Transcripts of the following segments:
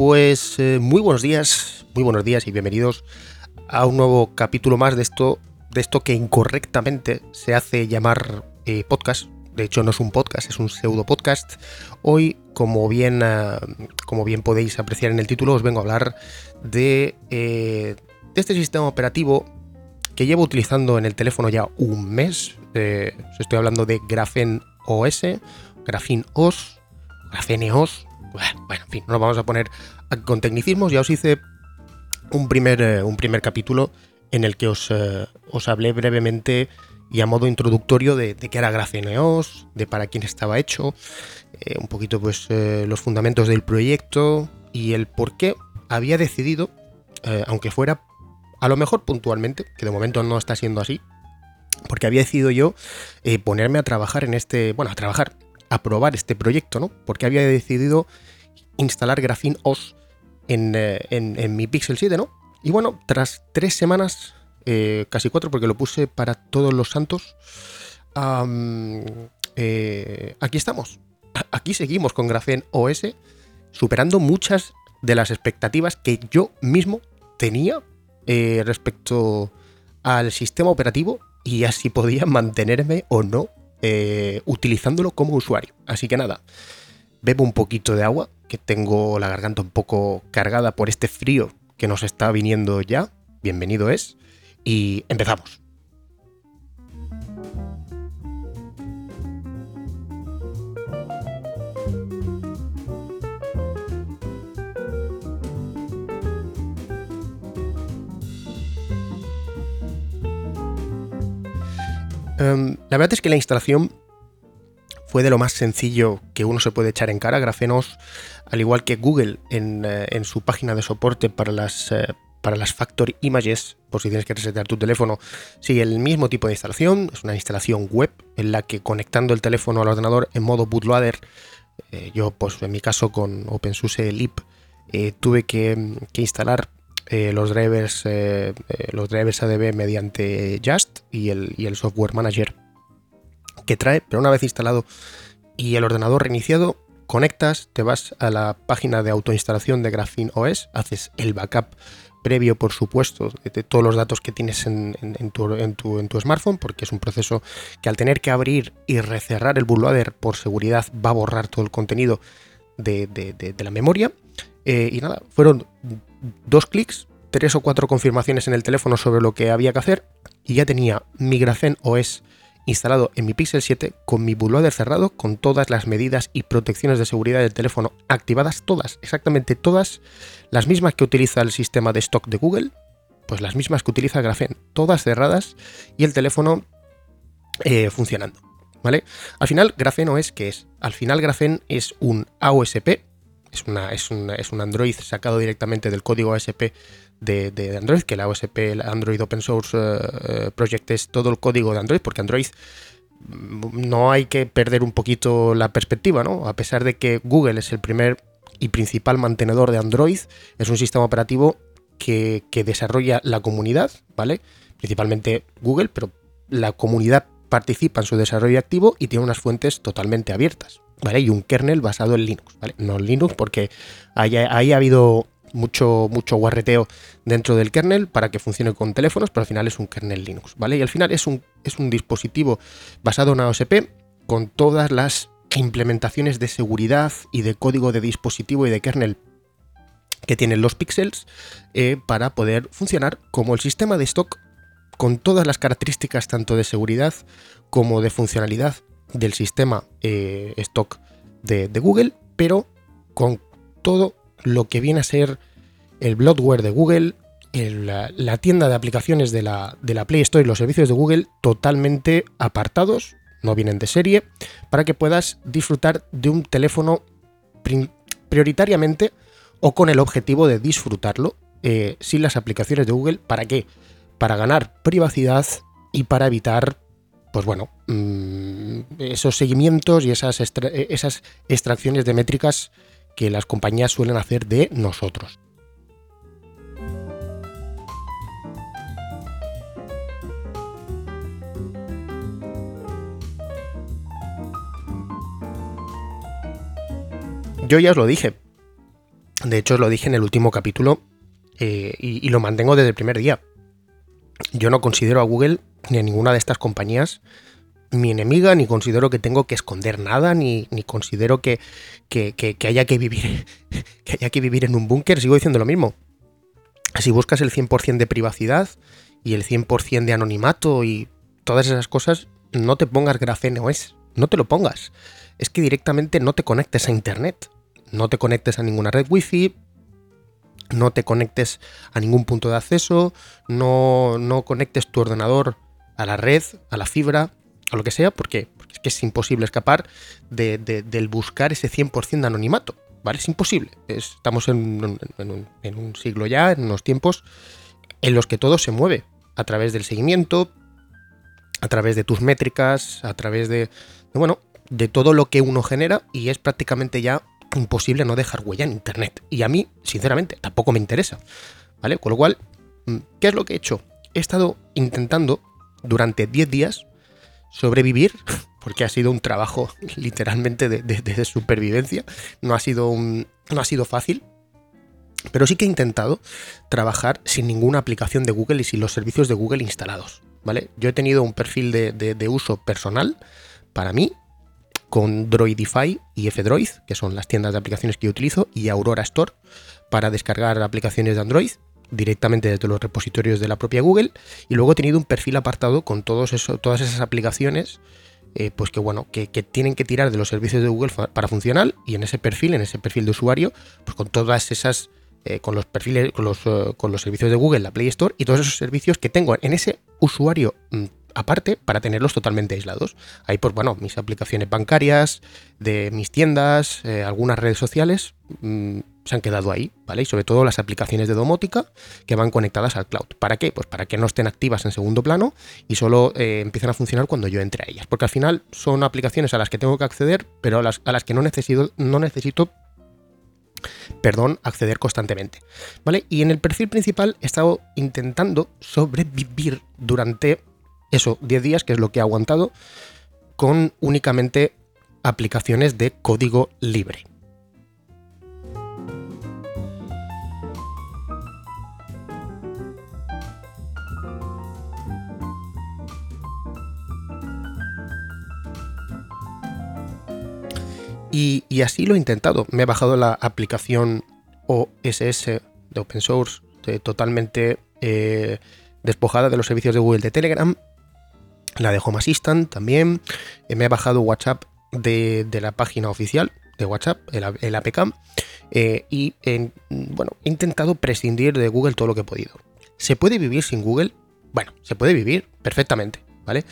Pues muy buenos días y bienvenidos a un nuevo capítulo más de esto que incorrectamente se hace llamar podcast. De hecho, no es un podcast, es un pseudo podcast. Hoy, como bien podéis apreciar en el título, os vengo a hablar de este sistema operativo que llevo utilizando en el teléfono ya un mes. Os estoy hablando de Graphene OS, Graphene OS, Graphene OS. Bueno, en fin, no nos vamos a poner con tecnicismos. Ya os hice un primer capítulo en el que os hablé brevemente y a modo introductorio de qué era Graphene OS, de para quién estaba hecho, un poquito pues los fundamentos del proyecto y el por qué había decidido, aunque fuera a lo mejor puntualmente, que de momento no está siendo así, porque había decidido yo ponerme a trabajar en a probar este proyecto, ¿no? Porque había decidido instalar Graphene OS en mi Pixel 7, ¿no? Y bueno, tras 3 semanas, casi 4, porque lo puse para Todos los Santos, aquí estamos. Aquí seguimos con Graphene OS, superando muchas de las expectativas que yo mismo tenía respecto al sistema operativo y así podía mantenerme o no utilizándolo como usuario. Así que nada, bebo un poquito de agua, que tengo la garganta un poco cargada por este frío que nos está viniendo ya. Bienvenido es. Y empezamos. La verdad es que la instalación fue de lo más sencillo que uno se puede echar en cara. Graphene OS, al igual que Google en su página de soporte para las Factory Images, por si tienes que resetear tu teléfono, sigue el mismo tipo de instalación. Es una instalación web en la que, conectando el teléfono al ordenador en modo bootloader, yo pues en mi caso con OpenSUSE Leap tuve que instalar los drivers ADB mediante Just y el software manager que trae, pero una vez instalado y el ordenador reiniciado, conectas, te vas a la página de autoinstalación de Graphene OS, haces el backup previo, por supuesto, de todos los datos que tienes en tu smartphone, porque es un proceso que, al tener que abrir y recerrar el bootloader por seguridad, va a borrar todo el contenido de la memoria. Y nada, fueron 2 clics, 3 o 4 confirmaciones en el teléfono sobre lo que había que hacer y ya tenía mi Graphene OS instalado en mi Pixel 7 con mi bootloader cerrado, con todas las medidas y protecciones de seguridad del teléfono activadas, todas, exactamente todas, las mismas que utiliza el sistema de stock de Google, pues las mismas que utiliza Graphene, todas cerradas y el teléfono funcionando, ¿vale? Al final, Graphene OS, ¿qué es? Al final, Graphene es un AOSP, es un Android sacado directamente del código ASP de Android, que la AOSP, el Android Open Source Project, es todo el código de Android, porque Android, no hay que perder un poquito la perspectiva, ¿no? A pesar de que Google es el primer y principal mantenedor de Android, es un sistema operativo que desarrolla la comunidad, ¿vale? Principalmente Google, pero la comunidad participa en su desarrollo activo y tiene unas fuentes totalmente abiertas, ¿vale? Y un kernel basado en Linux, ¿vale? No en Linux, porque ahí ha habido mucho guarreteo dentro del kernel para que funcione con teléfonos, pero al final es un kernel Linux, ¿vale? Y al final es un dispositivo basado en AOSP con todas las implementaciones de seguridad y de código de dispositivo y de kernel que tienen los Pixels para poder funcionar como el sistema de stock, con todas las características tanto de seguridad como de funcionalidad del sistema stock de Google, pero con todo lo que viene a ser el bloatware de Google, la tienda de aplicaciones de la Play Store y los servicios de Google totalmente apartados, no vienen de serie, para que puedas disfrutar de un teléfono prioritariamente o con el objetivo de disfrutarlo sin las aplicaciones de Google. ¿Para qué? Para ganar privacidad y para evitar, pues bueno, esos seguimientos y esas extracciones de métricas que las compañías suelen hacer de nosotros. Yo ya os lo dije, De hecho, os lo dije en el último capítulo y lo mantengo desde el primer día. Yo no considero a Google ni a ninguna de estas compañías mi enemiga, ni considero que tengo que esconder nada, ni considero que haya que vivir que haya que vivir en un búnker. Sigo diciendo lo mismo. Si buscas el 100% de privacidad y el 100% de anonimato y todas esas cosas, no te pongas Graphene OS, no te lo pongas. Es que directamente no te conectes a internet, no te conectes a ninguna red wifi, no te conectes a ningún punto de acceso, no conectes tu ordenador a la red, a la fibra, a lo que sea, porque es que es imposible escapar del buscar ese 100% de anonimato, ¿vale? Es imposible. Estamos en un siglo ya, en unos tiempos en los que todo se mueve a través del seguimiento, a través de tus métricas, a través de todo lo que uno genera, y es prácticamente ya imposible no dejar huella en internet. Y a mí, sinceramente, tampoco me interesa, ¿vale? Con lo cual, ¿qué es lo que he hecho? He estado intentando durante 10 días sobrevivir, porque ha sido un trabajo literalmente de supervivencia. No ha sido fácil, pero sí que he intentado trabajar sin ninguna aplicación de Google y sin los servicios de Google instalados, ¿vale? Yo he tenido un perfil de uso personal para mí, con Droidify y F-Droid, que son las tiendas de aplicaciones que yo utilizo, y Aurora Store para descargar aplicaciones de Android directamente desde los repositorios de la propia Google, y luego he tenido un perfil apartado con todas esas aplicaciones pues que tienen que tirar de los servicios de Google para funcionar, y en ese perfil de usuario, pues con todas esas con los perfiles, con los servicios de Google, la Play Store, y todos esos servicios que tengo en ese usuario aparte, para tenerlos totalmente aislados. Ahí, pues mis aplicaciones bancarias, de mis tiendas, algunas redes sociales se han quedado ahí, ¿vale? Y sobre todo las aplicaciones de domótica que van conectadas al cloud. ¿Para qué? Pues para que no estén activas en segundo plano y solo empiezan a funcionar cuando yo entre a ellas. Porque al final son aplicaciones a las que tengo que acceder, pero a las que no necesito acceder constantemente, ¿vale? Y en el perfil principal he estado intentando sobrevivir durante 10 días, que es lo que he aguantado, con únicamente aplicaciones de código libre. Y así lo he intentado. Me he bajado la aplicación OSS de Open Source, totalmente despojada de los servicios de Google, de Telegram, la de Home Assistant también. Me he bajado WhatsApp de la página oficial de WhatsApp, el APK, y he intentado prescindir de Google todo lo que he podido. ¿Se puede vivir sin Google? Bueno, se puede vivir perfectamente, ¿vale?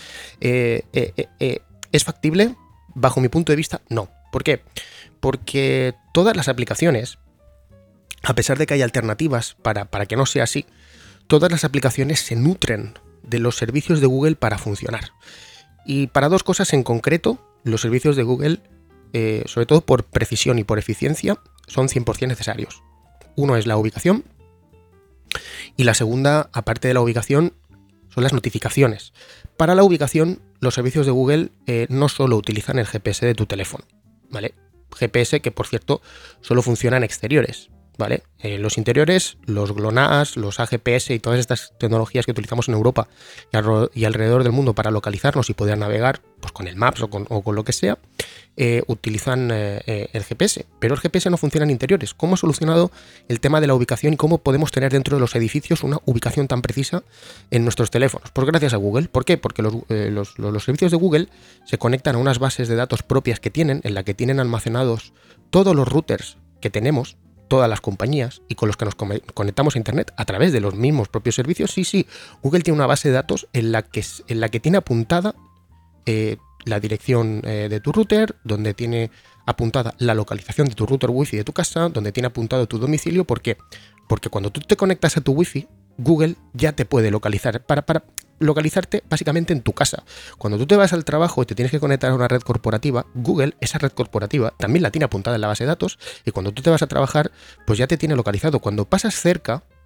¿Es factible? Bajo mi punto de vista, no. ¿Por qué? Porque todas las aplicaciones, a pesar de que hay alternativas para que no sea así, todas las aplicaciones se nutren de los servicios de Google para funcionar. Y para dos cosas en concreto, los servicios de Google, sobre todo por precisión y por eficiencia, son 100% necesarios. Uno es la ubicación, y la segunda, aparte de la ubicación, son las notificaciones. Para la ubicación, los servicios de Google no solo utilizan el GPS de tu teléfono, ¿vale? GPS que, por cierto, solo funciona en exteriores, ¿vale? Los interiores, los GLONASS, los AGPS y todas estas tecnologías que utilizamos en Europa y alrededor del mundo para localizarnos y poder navegar, pues con el Maps o con lo que sea, utilizan el GPS. Pero el GPS no funciona en interiores. ¿Cómo he solucionado el tema de la ubicación y cómo podemos tener dentro de los edificios una ubicación tan precisa en nuestros teléfonos? Pues gracias a Google. ¿Por qué? Porque los servicios de Google se conectan a unas bases de datos propias que tienen, en la que tienen almacenados todos los routers que tenemos, todas las compañías, y con los que nos conectamos a internet a través de los mismos propios servicios. Sí, Google tiene una base de datos en la que tiene apuntada la dirección de tu router, donde tiene apuntada la localización de tu router wifi de tu casa, donde tiene apuntado tu domicilio. ¿Por qué? Porque cuando tú te conectas a tu wifi, Google ya te puede localizar para localizarte básicamente en tu casa. Cuando tú te vas al trabajo y te tienes que conectar a una red corporativa, Google, esa red corporativa, también la tiene apuntada en la base de datos, y cuando tú te vas a trabajar, pues ya te tiene localizado. Cuando pasas cerca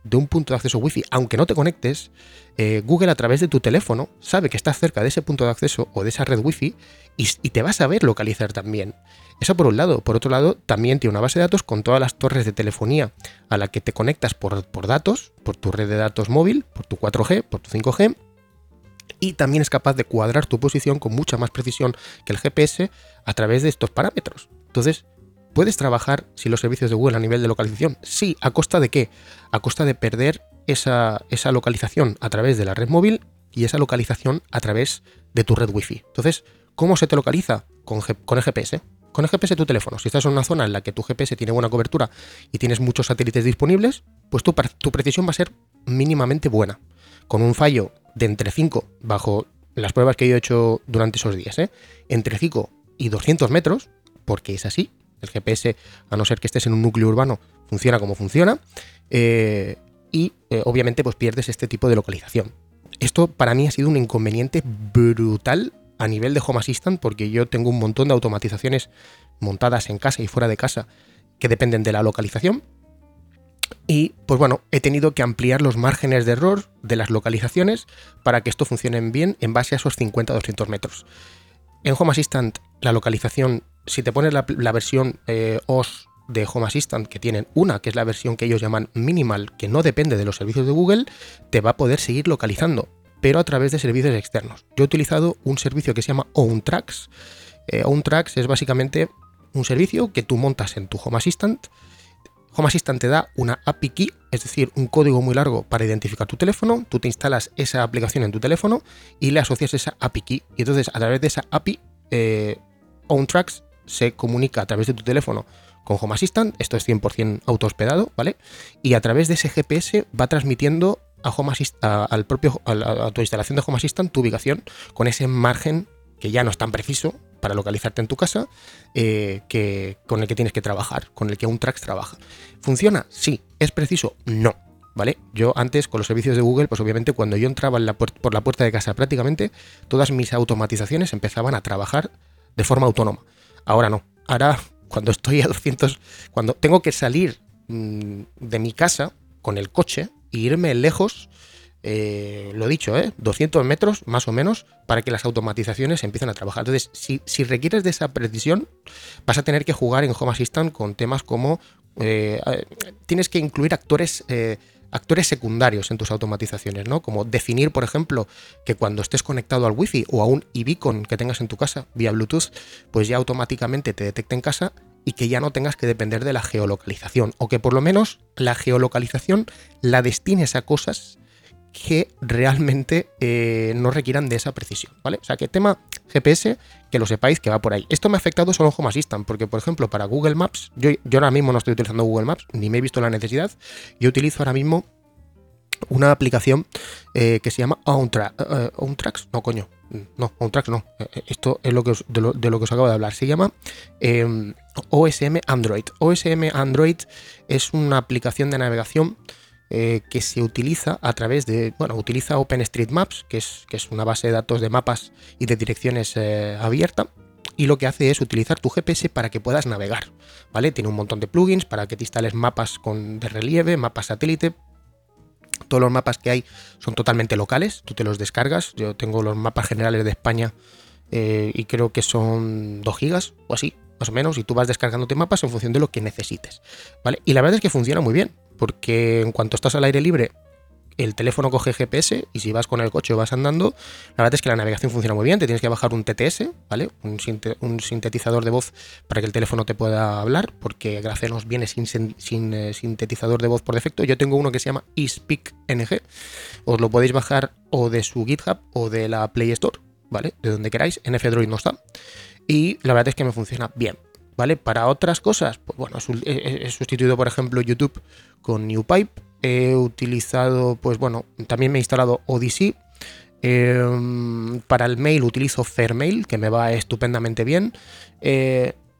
de un punto de acceso Wi-Fi, aunque no te conectes, Google a través de tu teléfono sabe que estás cerca de ese punto de acceso o de esa red Wi-Fi y te va a saber localizar también. Eso por un lado. Por otro lado, también tiene una base de datos con todas las torres de telefonía a la que te conectas por datos, por tu red de datos móvil, por tu 4G, por tu 5G, y también es capaz de cuadrar tu posición con mucha más precisión que el GPS a través de estos parámetros. Entonces, ¿puedes trabajar sin los servicios de Google a nivel de localización? Sí, ¿a costa de qué? A costa de perder esa localización a través de la red móvil y esa localización a través de tu red Wi-Fi. Entonces, ¿cómo se te localiza? Con el GPS. Con el GPS de tu teléfono. Si estás en una zona en la que tu GPS tiene buena cobertura y tienes muchos satélites disponibles, pues tu precisión va a ser mínimamente buena. Con un fallo de entre 5, bajo las pruebas que yo he hecho durante esos días, entre 5 y 200 metros, porque es así. El GPS, a no ser que estés en un núcleo urbano, funciona como funciona. Obviamente pues pierdes este tipo de localización. Esto para mí ha sido un inconveniente brutal a nivel de Home Assistant, porque yo tengo un montón de automatizaciones montadas en casa y fuera de casa que dependen de la localización. Y pues bueno, he tenido que ampliar los márgenes de error de las localizaciones para que esto funcione bien en base a esos 50-200 metros. En Home Assistant, la localización, si te pones la versión OS de Home Assistant, que tienen una, que es la versión que ellos llaman minimal, que no depende de los servicios de Google, te va a poder seguir localizando, pero a través de servicios externos. Yo he utilizado un servicio que se llama OwnTracks. OwnTracks es básicamente un servicio que tú montas en tu Home Assistant. Home Assistant te da una API key, es decir, un código muy largo para identificar tu teléfono. Tú te instalas esa aplicación en tu teléfono y le asocias esa API key. Y entonces, a través de esa API, OwnTracks se comunica a través de tu teléfono con Home Assistant. Esto es 100% autohospedado, ¿vale? Y a través de ese GPS va transmitiendo a tu instalación de Home Assistant tu ubicación con ese margen que ya no es tan preciso para localizarte en tu casa, con el que tienes que trabajar, con el que OwnTracks trabaja. ¿Funciona? Sí. ¿Es preciso? No. ¿Vale? Yo antes, con los servicios de Google, pues obviamente cuando yo entraba por la puerta de casa prácticamente, todas mis automatizaciones empezaban a trabajar de forma autónoma. Ahora no. Ahora, cuando estoy a 200, cuando tengo que salir de mi casa con el coche e irme lejos, lo dicho, 200 metros más o menos, para que las automatizaciones empiecen a trabajar. Entonces, si requieres de esa precisión, vas a tener que jugar en Home Assistant con temas como tienes que incluir actores secundarios en tus automatizaciones, ¿no? Como definir, por ejemplo, que cuando estés conectado al Wi-Fi o a un iBeacon que tengas en tu casa vía Bluetooth, pues ya automáticamente te detecte en casa y que ya no tengas que depender de la geolocalización, o que por lo menos la geolocalización la destines a cosas que realmente no requieran de esa precisión, ¿vale? O sea, que tema GPS, que lo sepáis que va por ahí. Esto me ha afectado solo en Home Assistant, porque, por ejemplo, para Google Maps, yo ahora mismo no estoy utilizando Google Maps, ni me he visto la necesidad. Yo utilizo ahora mismo una aplicación que se llama OwnTracks, no, coño, no, OwnTracks no. Esto es de lo que os acabo de hablar. Se llama OSM Android. OSM Android es una aplicación de navegación que se utiliza a través de, utiliza OpenStreetMaps, que es una base de datos de mapas y de direcciones abierta, y lo que hace es utilizar tu GPS para que puedas navegar, ¿vale? Tiene un montón de plugins para que te instales mapas de relieve, mapas satélite. Todos los mapas que hay son totalmente locales, tú te los descargas. Yo tengo los mapas generales de España y creo que son 2 gigas o así, más o menos, y tú vas descargándote mapas en función de lo que necesites, ¿vale? Y la verdad es que funciona muy bien, porque en cuanto estás al aire libre, el teléfono coge GPS, y si vas con el coche o vas andando, la verdad es que la navegación funciona muy bien. Te tienes que bajar un TTS, ¿vale? Un sintetizador de voz para que el teléfono te pueda hablar, porque Gracenos viene sin sintetizador de voz por defecto. Yo tengo uno que se llama eSpeakNG. Os lo podéis bajar o de su GitHub o de la Play Store, ¿vale? De donde queráis. En F-Droid no está. Y la verdad es que me funciona bien, ¿vale? Para otras cosas, pues bueno, he sustituido, por ejemplo, YouTube con NewPipe. He utilizado, pues bueno, también me he instalado Odyssey. Para el mail utilizo Fairmail, que me va estupendamente bien.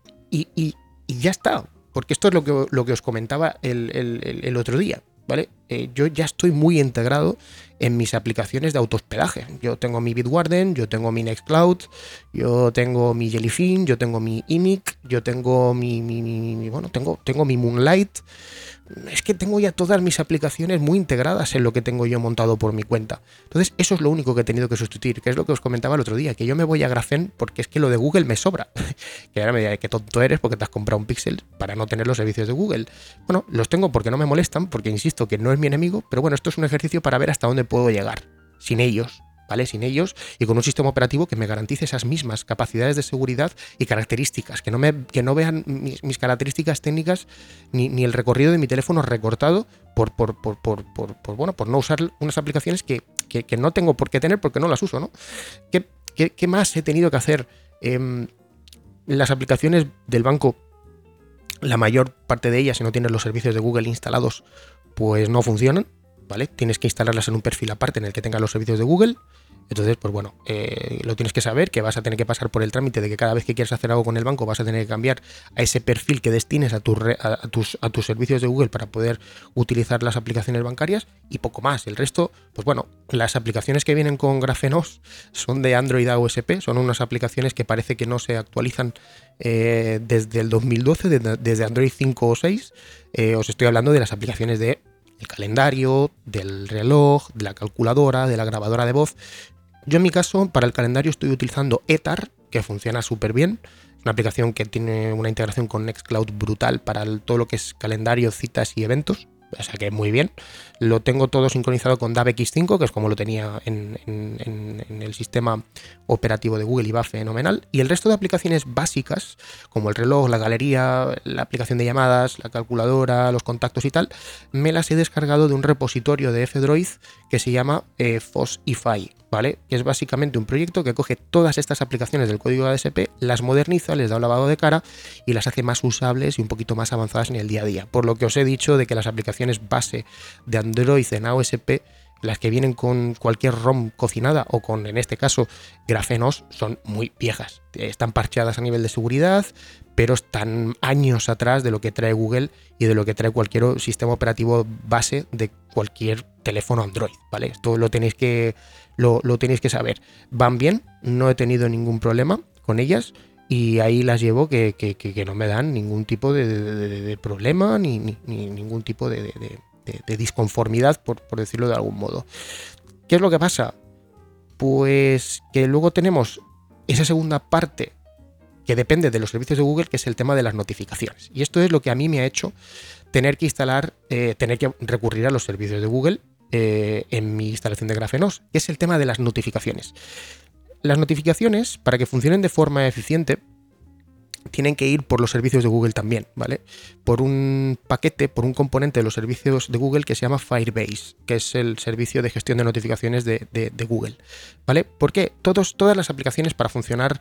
Y ya está, porque esto es lo que os comentaba el otro día, ¿vale? yo ya estoy muy integrado en mis aplicaciones de autohospedaje. Yo tengo mi Bitwarden, yo tengo mi Nextcloud, yo tengo mi Jellyfin, yo tengo mi Imic, yo tengo tengo mi Moonlight. Es que tengo ya todas mis aplicaciones muy integradas en lo que tengo yo montado por mi cuenta. Entonces, eso es lo único que he tenido que sustituir, que es lo que os comentaba el otro día, que yo me voy a Graphene porque es que lo de Google me sobra. Que ahora me dirá que tonto eres porque te has comprado un Pixel para no tener los servicios de Google. Bueno, los tengo porque no me molestan, porque insisto que no es mi enemigo, pero bueno, esto es un ejercicio para ver hasta dónde puedo llegar sin ellos. ¿Vale? Sin ellos y con un sistema operativo que me garantice esas mismas capacidades de seguridad y características, que no vean mis características técnicas ni el recorrido de mi teléfono recortado por no usar unas aplicaciones que no tengo por qué tener porque no las uso, ¿no? ¿Qué más he tenido que hacer? Las aplicaciones del banco, la mayor parte de ellas, si no tienes los servicios de Google instalados, pues no funcionan, ¿vale? Tienes que instalarlas en un perfil aparte en el que tengas los servicios de Google. Entonces, pues bueno, lo tienes que saber, que vas a tener que pasar por el trámite de que cada vez que quieras hacer algo con el banco vas a tener que cambiar a ese perfil que destines a tus servicios de Google para poder utilizar las aplicaciones bancarias y poco más. El resto, pues bueno, las aplicaciones que vienen con Graphene OS son de Android a OSP, son unas aplicaciones que parece que no se actualizan desde el 2012, desde Android 5 o 6. Os estoy hablando de las aplicaciones de el calendario, del reloj, de la calculadora, de la grabadora de voz. Yo en mi caso, para el calendario estoy utilizando Etar, que funciona súper bien. Es una aplicación que tiene una integración con Nextcloud brutal para todo lo que es calendario, citas y eventos. O sea que muy bien. Lo tengo todo sincronizado con DAVX5, que es como lo tenía en el sistema operativo de Google y va fenomenal. Y el resto de aplicaciones básicas, como el reloj, la galería, la aplicación de llamadas, la calculadora, los contactos y tal, me las he descargado de un repositorio de F-Droid que se llama FOSSify, ¿vale? Que es básicamente un proyecto que coge todas estas aplicaciones del código ADSP, las moderniza, les da un lavado de cara y las hace más usables y un poquito más avanzadas en el día a día. Por lo que os he dicho de que las aplicaciones base de Android en AOSP, las que vienen con cualquier ROM cocinada o con, en este caso, Graphene OS, son muy viejas. Están parcheadas a nivel de seguridad, pero están años atrás de lo que trae Google y de lo que trae cualquier sistema operativo base de cualquier teléfono Android, ¿vale? Esto lo tenéis que saber. Van bien, no he tenido ningún problema con ellas y ahí las llevo que no me dan ningún tipo de problema ni ningún tipo de disconformidad, por decirlo de algún modo. ¿Qué es lo que pasa? Pues que luego tenemos esa segunda parte que depende de los servicios de Google, que es el tema de las notificaciones. Y esto es lo que a mí me ha hecho tener que tener que recurrir a los servicios de Google en mi instalación de Graphene OS, que es el tema de las notificaciones. Las notificaciones, para que funcionen de forma eficiente, tienen que ir por los servicios de Google también, ¿vale? Por un paquete, por un componente de los servicios de Google que se llama Firebase, que es el servicio de gestión de notificaciones de Google, ¿vale? Porque todas las aplicaciones para funcionar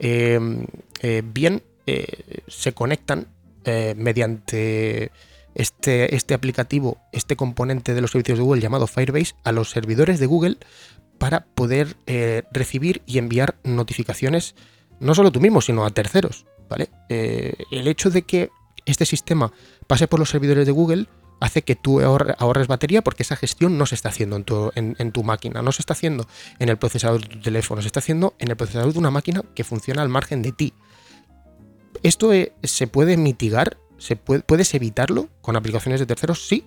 bien se conectan mediante este aplicativo, este componente de los servicios de Google llamado Firebase a los servidores de Google para poder recibir y enviar notificaciones no solo tú mismo, sino a terceros, ¿vale? El hecho de que este sistema pase por los servidores de Google hace que tú ahorres batería porque esa gestión no se está haciendo en tu máquina, no se está haciendo en el procesador de tu teléfono, se está haciendo en el procesador de una máquina que funciona al margen de ti. Esto se puede mitigar, puedes evitarlo con aplicaciones de terceros, sí.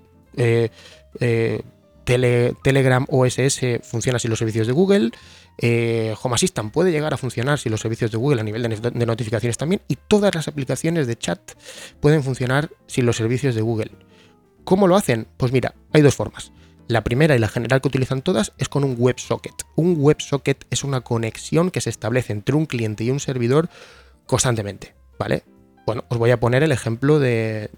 Telegram OSS funciona sin los servicios de Google. Home Assistant puede llegar a funcionar sin los servicios de Google a nivel de notificaciones también, y todas las aplicaciones de chat pueden funcionar sin los servicios de Google. ¿Cómo lo hacen? Pues mira, hay dos formas. La primera y la general que utilizan todas es con un WebSocket. Un WebSocket es una conexión que se establece entre un cliente y un servidor constantemente, ¿vale? Bueno, os voy a poner el ejemplo de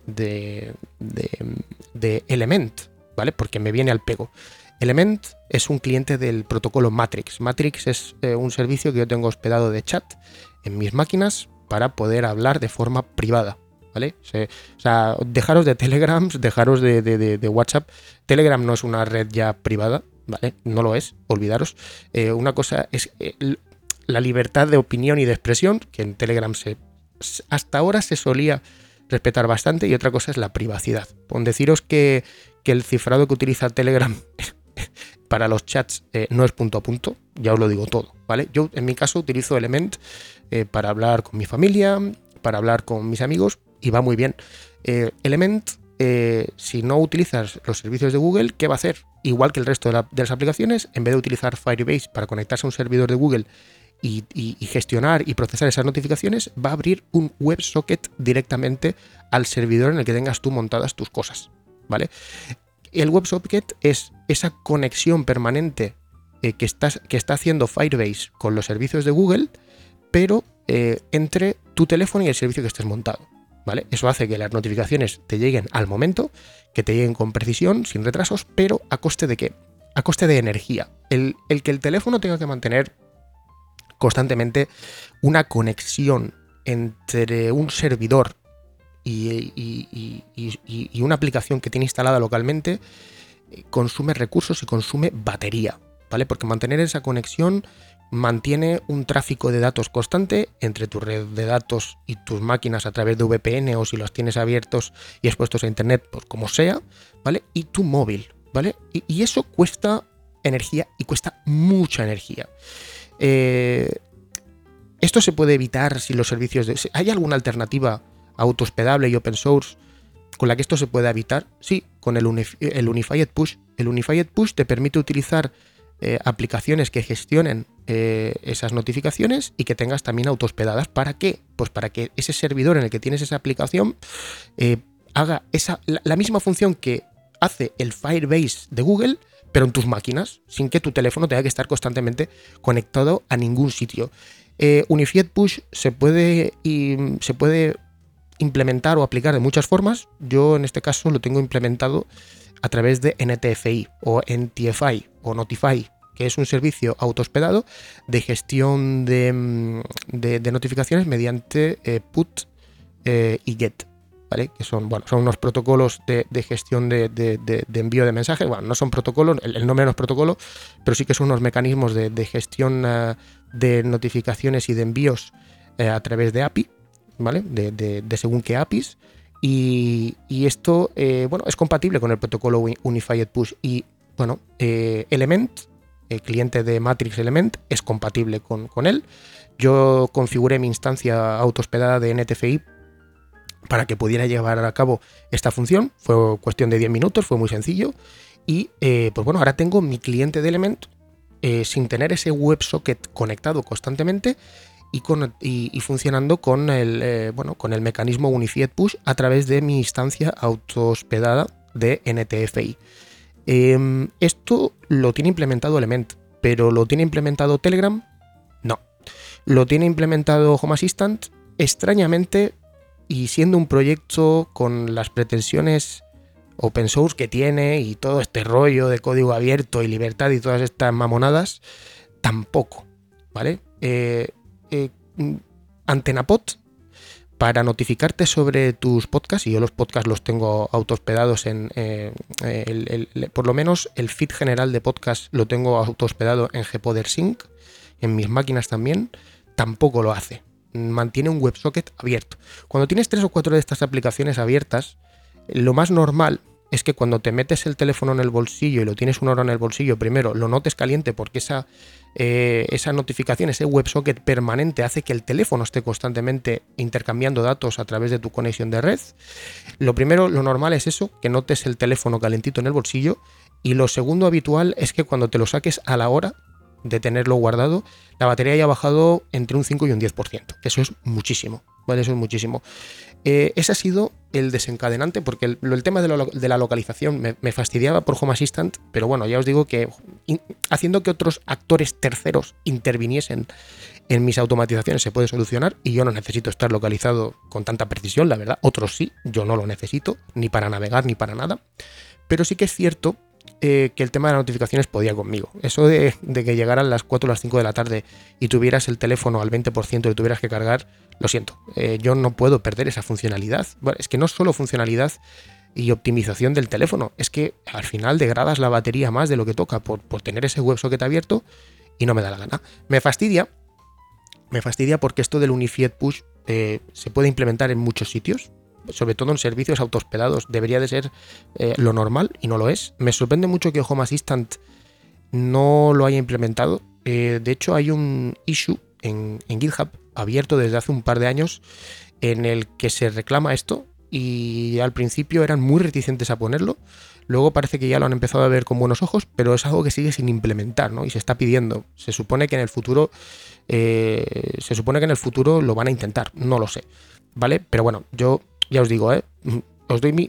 Element, ¿vale? Porque me viene al pego. Element es un cliente del protocolo Matrix. Matrix es un servicio que yo tengo hospedado de chat en mis máquinas para poder hablar de forma privada, ¿vale? O sea, dejaros de Telegrams, dejaros de WhatsApp. Telegram no es una red ya privada, ¿vale? No lo es, olvidaros. Una cosa es la libertad de opinión y de expresión, que en Telegram hasta ahora se solía respetar bastante, y otra cosa es la privacidad. Con deciros que que el cifrado que utiliza Telegram para los chats no es punto a punto, ya os lo digo todo, ¿vale? Yo en mi caso utilizo Element para hablar con mi familia, para hablar con mis amigos y va muy bien. Element, si no utilizas los servicios de Google, ¿qué va a hacer? Igual que el resto de las aplicaciones, en vez de utilizar Firebase para conectarse a un servidor de Google y gestionar y procesar esas notificaciones, va a abrir un WebSocket directamente al servidor en el que tengas tú montadas tus cosas, ¿vale? El WebSocket es esa conexión permanente que está haciendo Firebase con los servicios de Google, pero entre tu teléfono y el servicio que estés montado, ¿vale? Eso hace que las notificaciones te lleguen al momento, que te lleguen con precisión, sin retrasos, pero ¿a coste de qué? A coste de energía. El que el teléfono tenga que mantener constantemente una conexión entre un servidor y una aplicación que tiene instalada localmente consume recursos y consume batería, ¿vale? Porque mantener esa conexión mantiene un tráfico de datos constante entre tu red de datos y tus máquinas a través de VPN, o si los tienes abiertos y expuestos a internet, pues como sea, ¿vale? Y tu móvil, ¿vale? Y eso cuesta energía, y cuesta mucha energía. Esto se puede evitar si los servicios ¿hay alguna alternativa autohospedable y open source con la que esto se pueda evitar? Sí, con el Unified Push. El Unified Push te permite utilizar aplicaciones que gestionen esas notificaciones y que tengas también autohospedadas. ¿Para qué? Pues para que ese servidor en el que tienes esa aplicación haga la misma función que hace el Firebase de Google, pero en tus máquinas, sin que tu teléfono tenga que estar constantemente conectado a ningún sitio. Unified Push se puede implementar o aplicar de muchas formas. Yo en este caso lo tengo implementado a través de NTFI o NTFI o Notify, que es un servicio autohospedado de gestión de notificaciones mediante PUT y GET, ¿vale? Que son unos protocolos de gestión de envío de mensajes. Bueno, no son protocolos, el nombre no es protocolo, pero sí que son unos mecanismos de gestión de notificaciones y de envíos a través de API, ¿vale? De según qué APIs. Y esto es compatible con el protocolo Unified Push. Y bueno, Element, el cliente de Matrix Element, es compatible con él. Yo configuré mi instancia autohospedada de NTFI para que pudiera llevar a cabo esta función. Fue cuestión de 10 minutos, fue muy sencillo. Y ahora tengo mi cliente de Element sin tener ese WebSocket conectado constantemente y funcionando con el mecanismo Unified Push a través de mi instancia autohospedada de NTFI. Esto lo tiene implementado Element, pero ¿lo tiene implementado Telegram? No. ¿Lo tiene implementado Home Assistant? Extrañamente, y siendo un proyecto con las pretensiones open source que tiene y todo este rollo de código abierto y libertad y todas estas mamonadas, tampoco, ¿vale? AntennaPod, para notificarte sobre tus podcasts, y yo los podcasts los tengo autohospedados por lo menos el feed general de podcast lo tengo autohospedado en GPodder Sync, en mis máquinas también, tampoco lo hace. Mantiene un WebSocket abierto. Cuando tienes 3 o 4 de estas aplicaciones abiertas, lo más normal es que cuando te metes el teléfono en el bolsillo y lo tienes una hora en el bolsillo, primero lo notes caliente, porque esa notificación, ese WebSocket permanente hace que el teléfono esté constantemente intercambiando datos a través de tu conexión de red. Lo primero, lo normal es eso, que notes el teléfono calentito en el bolsillo. Y lo segundo habitual es que cuando te lo saques a la hora de tenerlo guardado, la batería haya bajado entre un 5 y un 10%. Eso es muchísimo, ¿vale? Eso es muchísimo. Ese ha sido el desencadenante, porque el tema de la localización me fastidiaba por Home Assistant, pero bueno, ya os digo que haciendo que otros actores terceros interviniesen en mis automatizaciones se puede solucionar, y yo no necesito estar localizado con tanta precisión, la verdad. Otros sí, yo no lo necesito, ni para navegar ni para nada, pero sí que es cierto que el tema de las notificaciones podía conmigo. Eso de que llegaran las 4 o las 5 de la tarde y tuvieras el teléfono al 20% y tuvieras que cargar, lo siento, yo no puedo perder esa funcionalidad. Bueno, es que no solo funcionalidad y optimización del teléfono, es que al final degradas la batería más de lo que toca por tener ese WebSocket abierto, y no me da la gana. Me fastidia porque esto del Unified Push se puede implementar en muchos sitios. sobre todo en servicios autohospedados, debería de ser lo normal y no lo es. Me sorprende mucho que Home Assistant no lo haya implementado. De hecho, hay un issue en GitHub abierto desde hace un par de años en el que se reclama esto, y al principio eran muy reticentes a ponerlo. Luego parece que ya lo han empezado a ver con buenos ojos, pero es algo que sigue sin implementar, ¿no? Y se está pidiendo. Se supone que en el futuro lo van a intentar, no lo sé, ¿vale? Pero bueno, yo ya os digo, os doy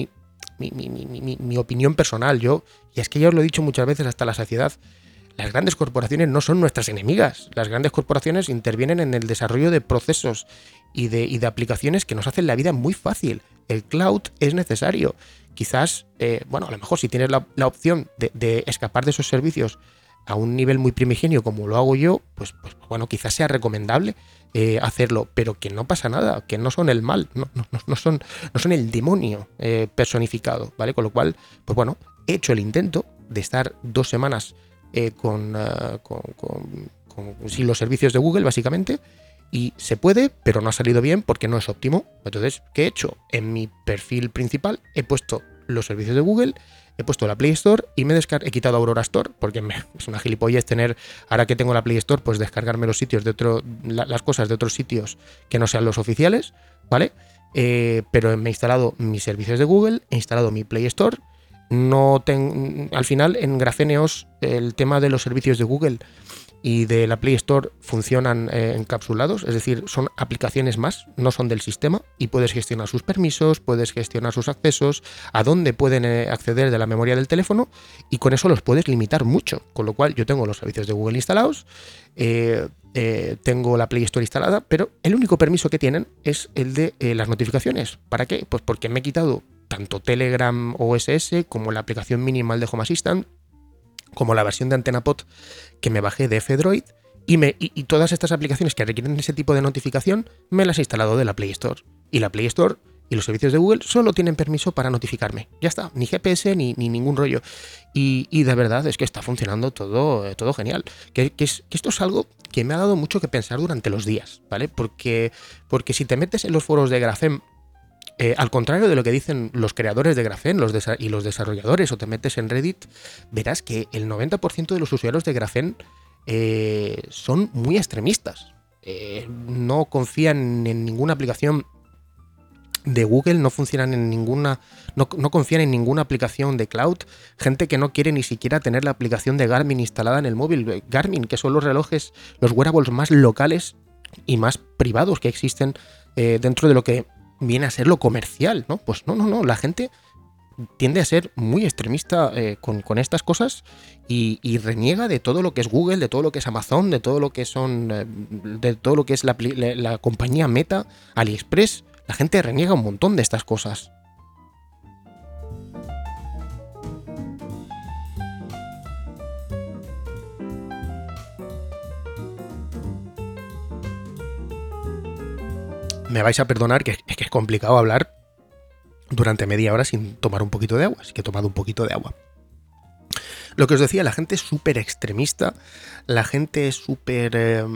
mi opinión personal. Y es que ya os lo he dicho muchas veces hasta la saciedad, las grandes corporaciones no son nuestras enemigas. Las grandes corporaciones intervienen en el desarrollo de procesos y de aplicaciones que nos hacen la vida muy fácil. El cloud es necesario. Quizás, a lo mejor si tienes la opción de escapar de esos servicios a un nivel muy primigenio como lo hago yo, pues bueno, quizás sea recomendable hacerlo, pero que no pasa nada, que no son el mal, no son el demonio personificado, ¿vale? Con lo cual, pues bueno, he hecho el intento de estar 2 semanas sin los servicios de Google, básicamente, y se puede, pero no ha salido bien porque no es óptimo. Entonces, ¿qué he hecho? En mi perfil principal he puesto los servicios de Google, he puesto la Play Store y he quitado Aurora Store, porque es una gilipollez tener, ahora que tengo la Play Store, pues descargarme los sitios las cosas de otros sitios que no sean los oficiales, ¿vale? Pero me he instalado mis servicios de Google, he instalado mi Play Store. Al final, en Grafeneos, el tema de los servicios de Google y de la Play Store funcionan encapsulados, es decir, son aplicaciones más, no son del sistema, y puedes gestionar sus permisos, puedes gestionar sus accesos, a dónde pueden acceder de la memoria del teléfono, y con eso los puedes limitar mucho. Con lo cual yo tengo los servicios de Google instalados, tengo la Play Store instalada, pero el único permiso que tienen es el de las notificaciones. ¿Para qué? Pues porque me he quitado tanto Telegram OSS como la aplicación minimal de Home Assistant, como la versión de AntennaPod que me bajé de F-Droid, y todas estas aplicaciones que requieren ese tipo de notificación me las he instalado de la Play Store. Y la Play Store y los servicios de Google solo tienen permiso para notificarme. Ya está, ni GPS ni ningún rollo. Y de verdad es que está funcionando todo genial. Que esto es algo que me ha dado mucho que pensar durante los días, ¿vale? Porque si te metes en los foros de Grafem, al contrario de lo que dicen los creadores de Graphene y los desarrolladores, o te metes en Reddit, verás que el 90% de los usuarios de Graphene son muy extremistas. No confían en ninguna aplicación de Google, no confían en ninguna aplicación de cloud. Gente que no quiere ni siquiera tener la aplicación de Garmin instalada en el móvil. Garmin, que son los relojes, los wearables más locales y más privados que existen dentro de lo que viene a ser lo comercial, ¿no? Pues no, la gente tiende a ser muy extremista con estas cosas y reniega de todo lo que es Google, de todo lo que es Amazon, de todo lo que es la compañía Meta, AliExpress. La gente reniega un montón de estas cosas. Me vais a perdonar que es complicado hablar durante media hora sin tomar un poquito de agua, así que he tomado un poquito de agua. Lo que os decía, la gente es súper extremista, la gente es súper...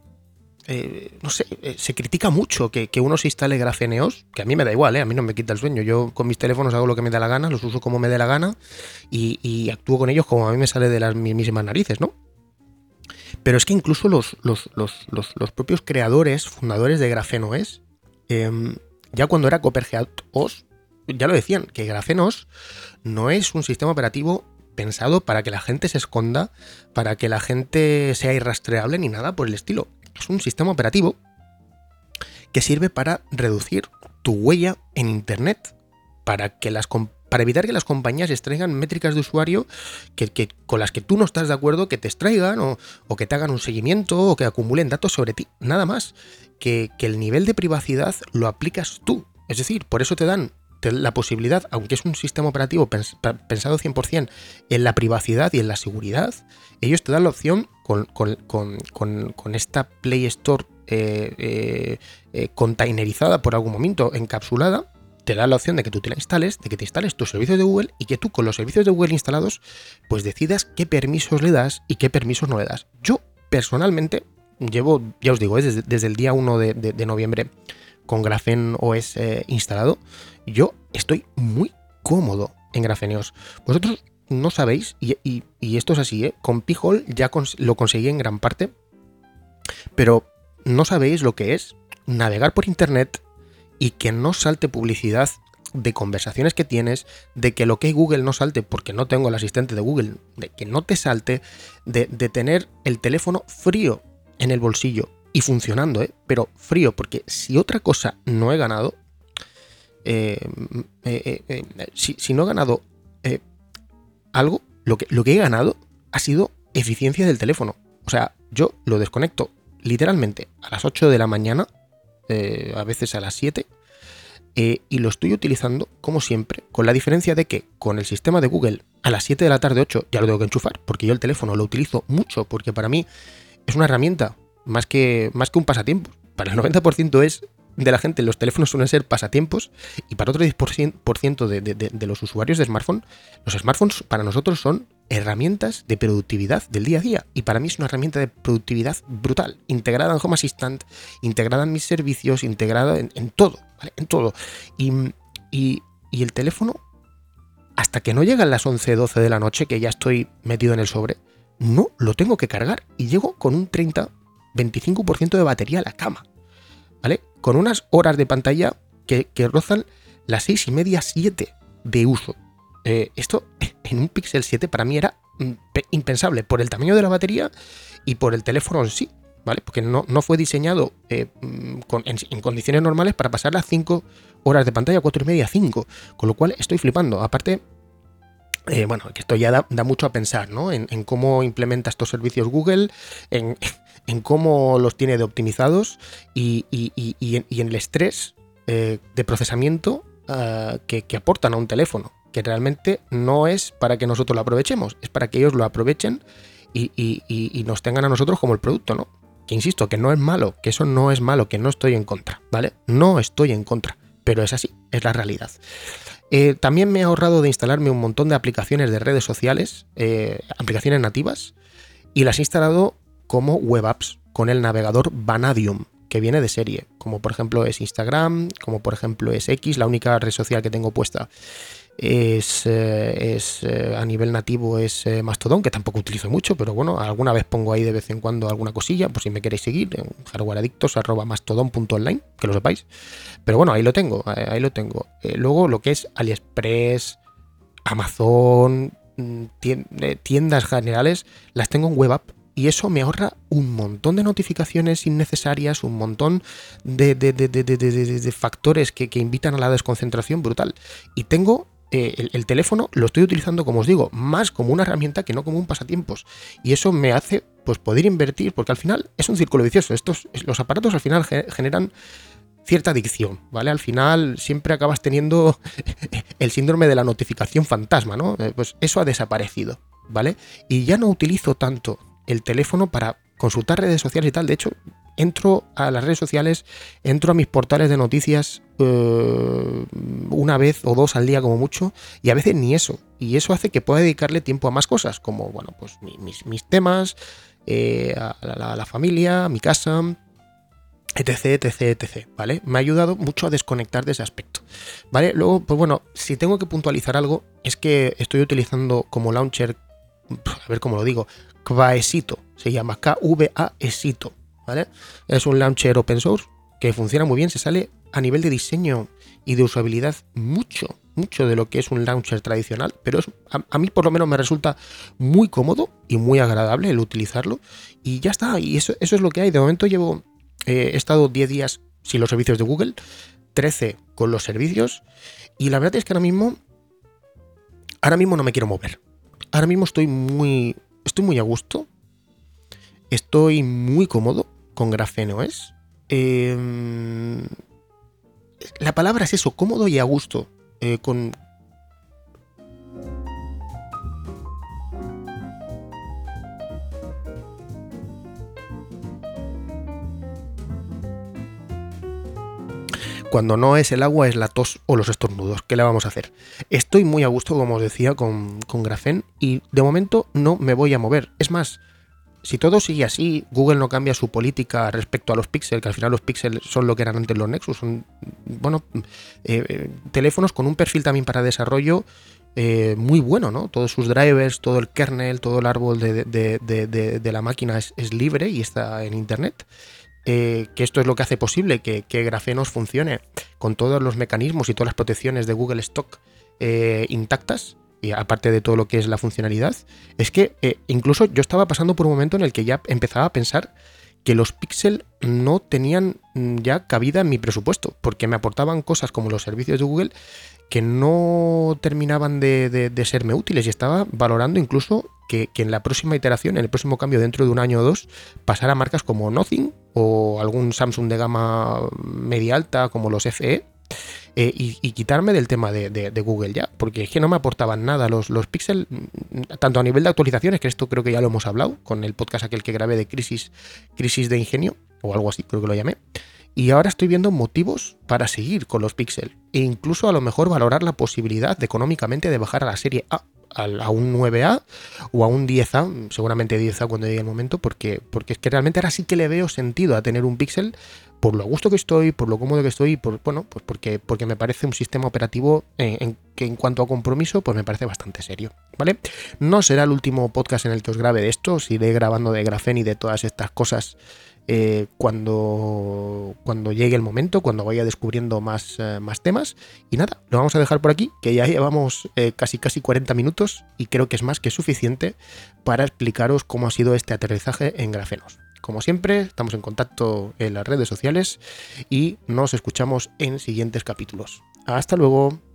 se critica mucho que uno se instale Grafeneos, que a mí me da igual, a mí no me quita el sueño. Yo con mis teléfonos hago lo que me da la gana, los uso como me dé la gana y actúo con ellos como a mí me sale de las mismas narices, ¿no? Pero es que incluso los propios creadores, fundadores de GrafeneOS, ya cuando era Copperhead OS, ya lo decían, que GrafeneOS no es un sistema operativo pensado para que la gente se esconda, para que la gente sea irrastreable ni nada por el estilo. Es un sistema operativo que sirve para reducir tu huella en Internet, para evitar que las compañías extraigan métricas de usuario con las que tú no estás de acuerdo, que te extraigan o que te hagan un seguimiento o que acumulen datos sobre ti. Nada más. Que el nivel de privacidad lo aplicas tú. Es decir, por eso te dan la posibilidad, aunque es un sistema operativo pensado 100% en la privacidad y en la seguridad, ellos te dan la opción con esta Play Store containerizada por algún momento, encapsulada, te da la opción de que tú te la instales, de que te instales tus servicios de Google y que tú con los servicios de Google instalados pues decidas qué permisos le das y qué permisos no le das. Yo personalmente llevo, ya os digo, desde el día 1 de noviembre con Graphene OS instalado, yo estoy muy cómodo en GrapheneOS. Vosotros no sabéis, y esto es así, con Pi-hole ya lo conseguí en gran parte, pero no sabéis lo que es navegar por internet y que no salte publicidad de conversaciones que tienes, de que lo que Google no salte porque no tengo el asistente de Google, de que no te salte, de tener el teléfono frío en el bolsillo y funcionando, pero frío, porque si otra cosa no he ganado, si no he ganado algo, lo que he ganado ha sido eficiencia del teléfono. O sea, yo lo desconecto literalmente a las 8 de la mañana, a veces a las 7, y lo estoy utilizando como siempre, con la diferencia de que con el sistema de Google a las 7 de la tarde, 8, ya lo tengo que enchufar, porque yo el teléfono lo utilizo mucho, porque para mí es una herramienta más que un pasatiempo. Para el 90% de la gente los teléfonos suelen ser pasatiempos, y para otro 10% de los usuarios de smartphone, los smartphones para nosotros son herramientas de productividad del día a día, y para mí es una herramienta de productividad brutal, integrada en Home Assistant, integrada en mis servicios, integrada en todo, ¿vale? En todo. Y el teléfono, hasta que no llegan las 11, 12 de la noche, que ya estoy metido en el sobre, no lo tengo que cargar, y llego con un 30-25% de batería a la cama, ¿vale? Con unas horas de pantalla que rozan las 6,5, 7 de uso. Esto en un Pixel 7 para mí era impensable, por el tamaño de la batería y por el teléfono en sí, ¿vale? Porque no fue diseñado en condiciones normales para pasar las 5 horas de pantalla, 4,5, 5, con lo cual estoy flipando. Aparte, bueno, que esto ya da mucho a pensar, ¿no? En cómo implementa estos servicios Google, en cómo los tiene de optimizados y en el estrés de procesamiento que aportan a un teléfono, que realmente no es para que nosotros lo aprovechemos, es para que ellos lo aprovechen y nos tengan a nosotros como el producto, ¿no? Que insisto, que no es malo, que eso no es malo, que no estoy en contra, ¿vale? No estoy en contra, pero es así, es la realidad. También me he ahorrado de instalarme un montón de aplicaciones de redes sociales, aplicaciones nativas, y las he instalado como web apps con el navegador Vanadium, que viene de serie, como por ejemplo es Instagram, como por ejemplo es X. La única red social que tengo puesta es a nivel nativo es Mastodon, que tampoco utilizo mucho, pero bueno, alguna vez pongo ahí de vez en cuando alguna cosilla, por si me queréis seguir, en hardwareadictos@mastodon.online, que lo sepáis. Pero bueno, ahí lo tengo. Luego lo que es AliExpress, Amazon, tiendas generales, las tengo en web app. Y eso me ahorra un montón de notificaciones innecesarias, un montón de factores que invitan a la desconcentración brutal. Y tengo el teléfono, lo estoy utilizando, como os digo, más como una herramienta que no como un pasatiempos. Y eso me hace pues poder invertir, porque al final es un círculo vicioso. Los aparatos al final generan cierta adicción, ¿vale? Al final siempre acabas teniendo el síndrome de la notificación fantasma, ¿no? Pues eso ha desaparecido, ¿vale? Y ya no utilizo tanto el teléfono para consultar redes sociales y tal. De hecho, entro a las redes sociales, entro a mis portales de noticias una vez o dos al día como mucho, y a veces ni eso. Y eso hace que pueda dedicarle tiempo a más cosas, como, bueno, pues mis temas, a la familia, a mi casa, etc, ¿vale? Me ha ayudado mucho a desconectar de ese aspecto, ¿vale? Luego, pues bueno, si tengo que puntualizar algo, es que estoy utilizando como launcher, a ver cómo lo digo, Kvaesito, se llama Kvaesito, ¿vale? Es un launcher open source que funciona muy bien, se sale a nivel de diseño y de usabilidad mucho de lo que es un launcher tradicional, pero a mí por lo menos me resulta muy cómodo y muy agradable el utilizarlo, y ya está, y eso es lo que hay. De momento he estado 10 días sin los servicios de Google, 13 con los servicios, y la verdad es que ahora mismo no me quiero mover. Ahora mismo estoy muy a gusto, estoy muy cómodo con GrapheneOS. La palabra es eso, cómodo y a gusto. Cuando no es el agua, es la tos o los estornudos. ¿Qué le vamos a hacer? Estoy muy a gusto, como os decía, con Graphene, y de momento no me voy a mover. Es más, si todo sigue así, Google no cambia su política respecto a los Pixel, que al final los Pixel son lo que eran antes los Nexus, son, bueno, teléfonos con un perfil también para desarrollo muy bueno, ¿no? Todos sus drivers, todo el kernel, todo el árbol de la máquina es libre y está en internet. Que esto es lo que hace posible que Grafenos funcione con todos los mecanismos y todas las protecciones de Google Stock intactas, y aparte de todo lo que es la funcionalidad. Es que incluso yo estaba pasando por un momento en el que ya empezaba a pensar que los Pixel no tenían ya cabida en mi presupuesto, porque me aportaban cosas como los servicios de Google que no terminaban de serme útiles, y estaba valorando incluso que en la próxima iteración, en el próximo cambio dentro de un año o dos, pasar a marcas como Nothing o algún Samsung de gama media alta como los FE, y quitarme del tema de Google ya, porque es que no me aportaban nada los Pixel, tanto a nivel de actualizaciones, que esto creo que ya lo hemos hablado con el podcast aquel que grabé de crisis de ingenio, o algo así creo que lo llamé. Y ahora estoy viendo motivos para seguir con los Pixel, e incluso a lo mejor valorar la posibilidad de, económicamente, de bajar a la serie A, a un 9A o a un 10A, seguramente 10A cuando llegue el momento, porque es que realmente ahora sí que le veo sentido a tener un Pixel, por lo a gusto que estoy, por lo cómodo que estoy, bueno, pues porque me parece un sistema operativo que en cuanto a compromiso, pues me parece bastante serio, ¿vale? No será el último podcast en el que os grabe de esto, os iré grabando de Grafene y de todas estas cosas cuando llegue el momento, cuando vaya descubriendo más temas. Y nada, lo vamos a dejar por aquí, que ya llevamos casi 40 minutos y creo que es más que suficiente para explicaros cómo ha sido este aterrizaje en Grafenos. Como siempre, estamos en contacto en las redes sociales y nos escuchamos en siguientes capítulos. Hasta luego.